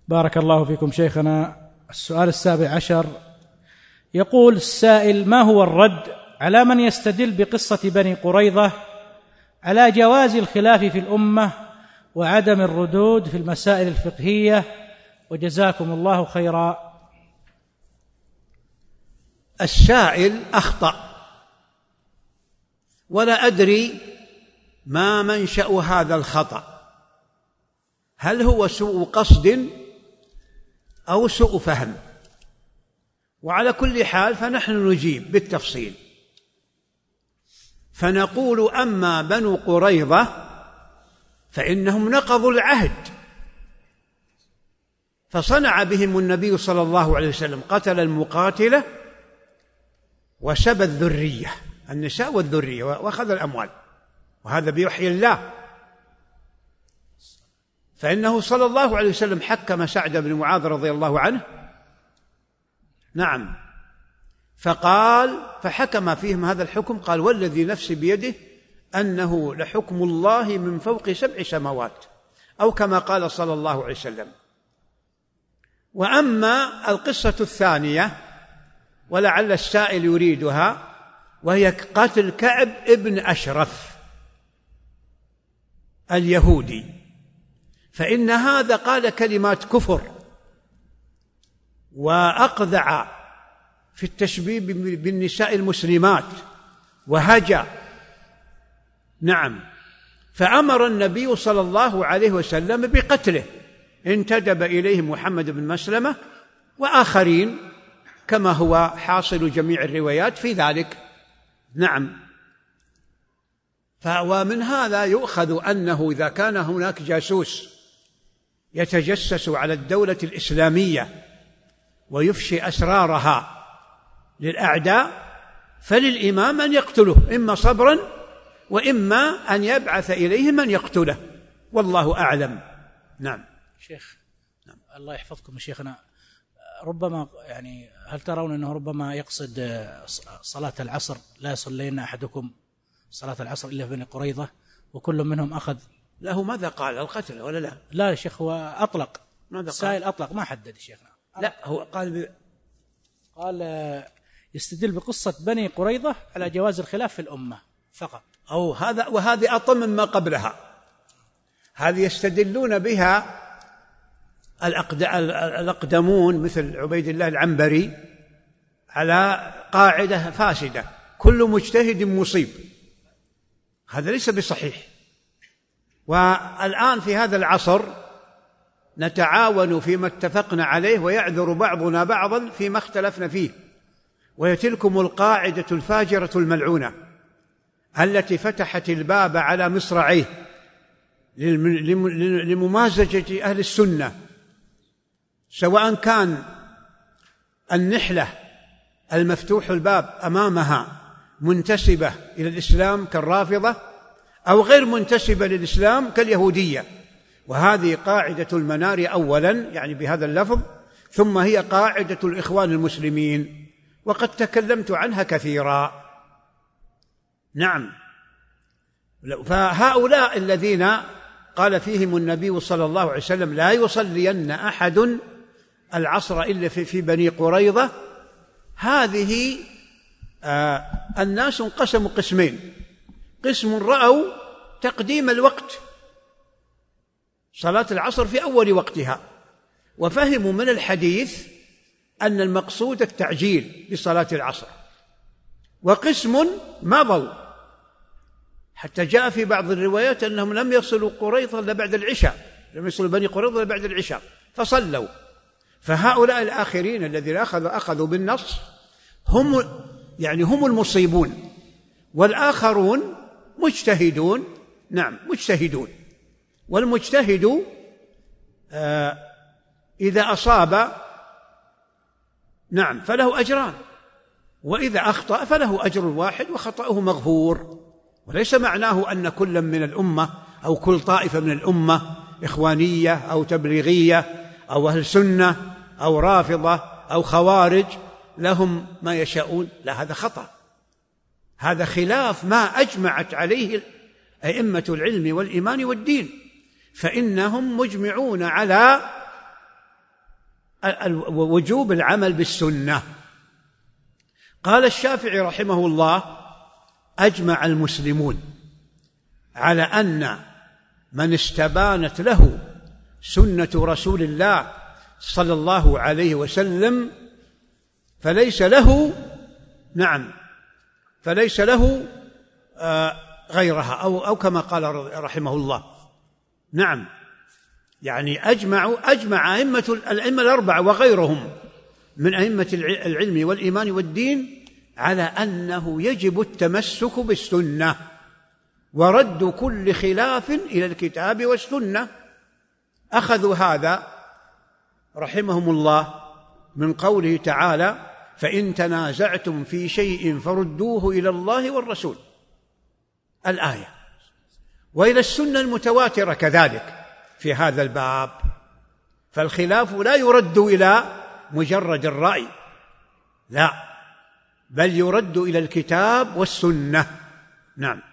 بارك الله فيكم شيخنا. السؤال 17 يقول السائل: ما هو الرد على من يستدل بقصة بني قريظة على جواز الخلاف في الأمة وعدم الردود في المسائل الفقهية؟ وجزاكم الله خيرا. السائل أخطأ، ولا أدري ما منشأ هذا الخطأ، هل هو سوء قصد أو سوء فهم؟ وعلى كل حال فنحن نجيب بالتفصيل، فنقول: أما بنو قريظة فإنهم نقضوا العهد، فصنع بهم النبي صلى الله عليه وسلم، قتل المقاتلة وسبى الذرية، النساء والذرية، وأخذ الأموال، وهذا بوحي الله. فإنه صلى الله عليه وسلم حكم سعد بن معاذ رضي الله عنه، نعم، فحكم فيهم هذا الحكم، قال: والذي نفسي بيده أنه لحكم الله من فوق 7 سماوات، أو كما قال صلى الله عليه وسلم. وأما القصة الثانية ولعل السائل يريدها، وهي قتل كعب ابن أشرف اليهودي، فإن هذا قال كلمات كفر وأقذع في التشبيه بالنساء المسلمات وهجا، نعم، فأمر النبي صلى الله عليه وسلم بقتله، انتدب إليه محمد بن مسلمة وآخرين كما هو حاصل جميع الروايات في ذلك، نعم. ومن هذا يؤخذ أنه إذا كان هناك جاسوس يتجسس على الدولة الإسلامية ويفشي أسرارها للأعداء، فللإمام أن يقتله، إما صبرا وإما أن يبعث إليه من يقتله، والله أعلم. نعم. شيخ، نعم. الله يحفظكم شيخنا. ربما هل ترون أنه ربما يقصد صلاة العصر، لا يصلين أحدكم صلاة العصر إلا في بني قريظة وكل منهم أخذ له؟ ماذا قال؟ القتل ولا لا؟ لا يا شيخ، هو أطلق، ماذا السائل أطلق، ما حدد شيخنا. لا، هو قال يستدل بقصة بني قريظة على جواز الخلاف في الأمة فقط، أو هذا، وهذه أطم مما قبلها. هذه يستدلون بها الأقدمون مثل عبيد الله العنبري على قاعدة فاسدة: كل مجتهد مصيب. هذا ليس بصحيح. والآن في هذا العصر نتعاون فيما اتفقنا عليه، ويعذر بعضنا بعضا فيما اختلفنا فيه، وهي تلكم القاعدة الفاجرة الملعونة التي فتحت الباب على مصراعيه لممازجة أهل السنة، سواء كان النحلة المفتوح الباب أمامها منتسبة إلى الإسلام كالرافضة، أو غير منتسبة للإسلام كاليهودية. وهذه قاعدة المنار أولا، يعني بهذا اللفظ، ثم هي قاعدة الإخوان المسلمين، وقد تكلمت عنها كثيرا. نعم. فهؤلاء الذين قال فيهم النبي صلى الله عليه وسلم: لا يصلين أحد العصر إلا في بني قريظة، هذه الناس انقسموا قسمين: قسم رأوا تقديم الوقت، صلاة العصر في أول وقتها، وفهموا من الحديث أن المقصود التعجيل بصلاة العصر، وقسم مضوا، حتى جاء في بعض الروايات أنهم لم يصلوا قريظة إلا بعد العشاء، لم يصلوا بني قريظة إلا بعد العشاء فصلوا. فهؤلاء الآخرين الذين أخذوا بالنص هم المصيبون، والآخرون مجتهدون. نعم، مجتهدون. والمجتهد إذا أصاب نعم فله أجران، وإذا أخطأ فله أجر واحد وخطأه مغفور. وليس معناه أن كل من الأمة أو كل طائفة من الأمة، إخوانية أو تبليغية أو أهل سنة أو رافضة أو خوارج، لهم ما يشاءون. لا، هذا خطأ، هذا خلاف ما أجمعت عليه أئمة العلم والإيمان والدين، فإنهم مجمعون على وجوب العمل بالسنة. قال الشافعي رحمه الله: أجمع المسلمون على أن من استبانت له سنة رسول الله صلى الله عليه وسلم فليس له غيرها، أو كما قال رحمه الله. يعني أجمع الأئمة الأربعة وغيرهم من أئمة العلم والإيمان والدين على أنه يجب التمسك بالسنة ورد كل خلاف إلى الكتاب والسنة. أخذوا هذا رحمهم الله من قوله تعالى: فإن تنازعتم في شيء فردوه إلى الله والرسول، الآية، وإلى السنة المتواترة كذلك في هذا الباب. فالخلاف لا يرد إلى مجرد الرأي، لا، بل يرد إلى الكتاب والسنة. نعم.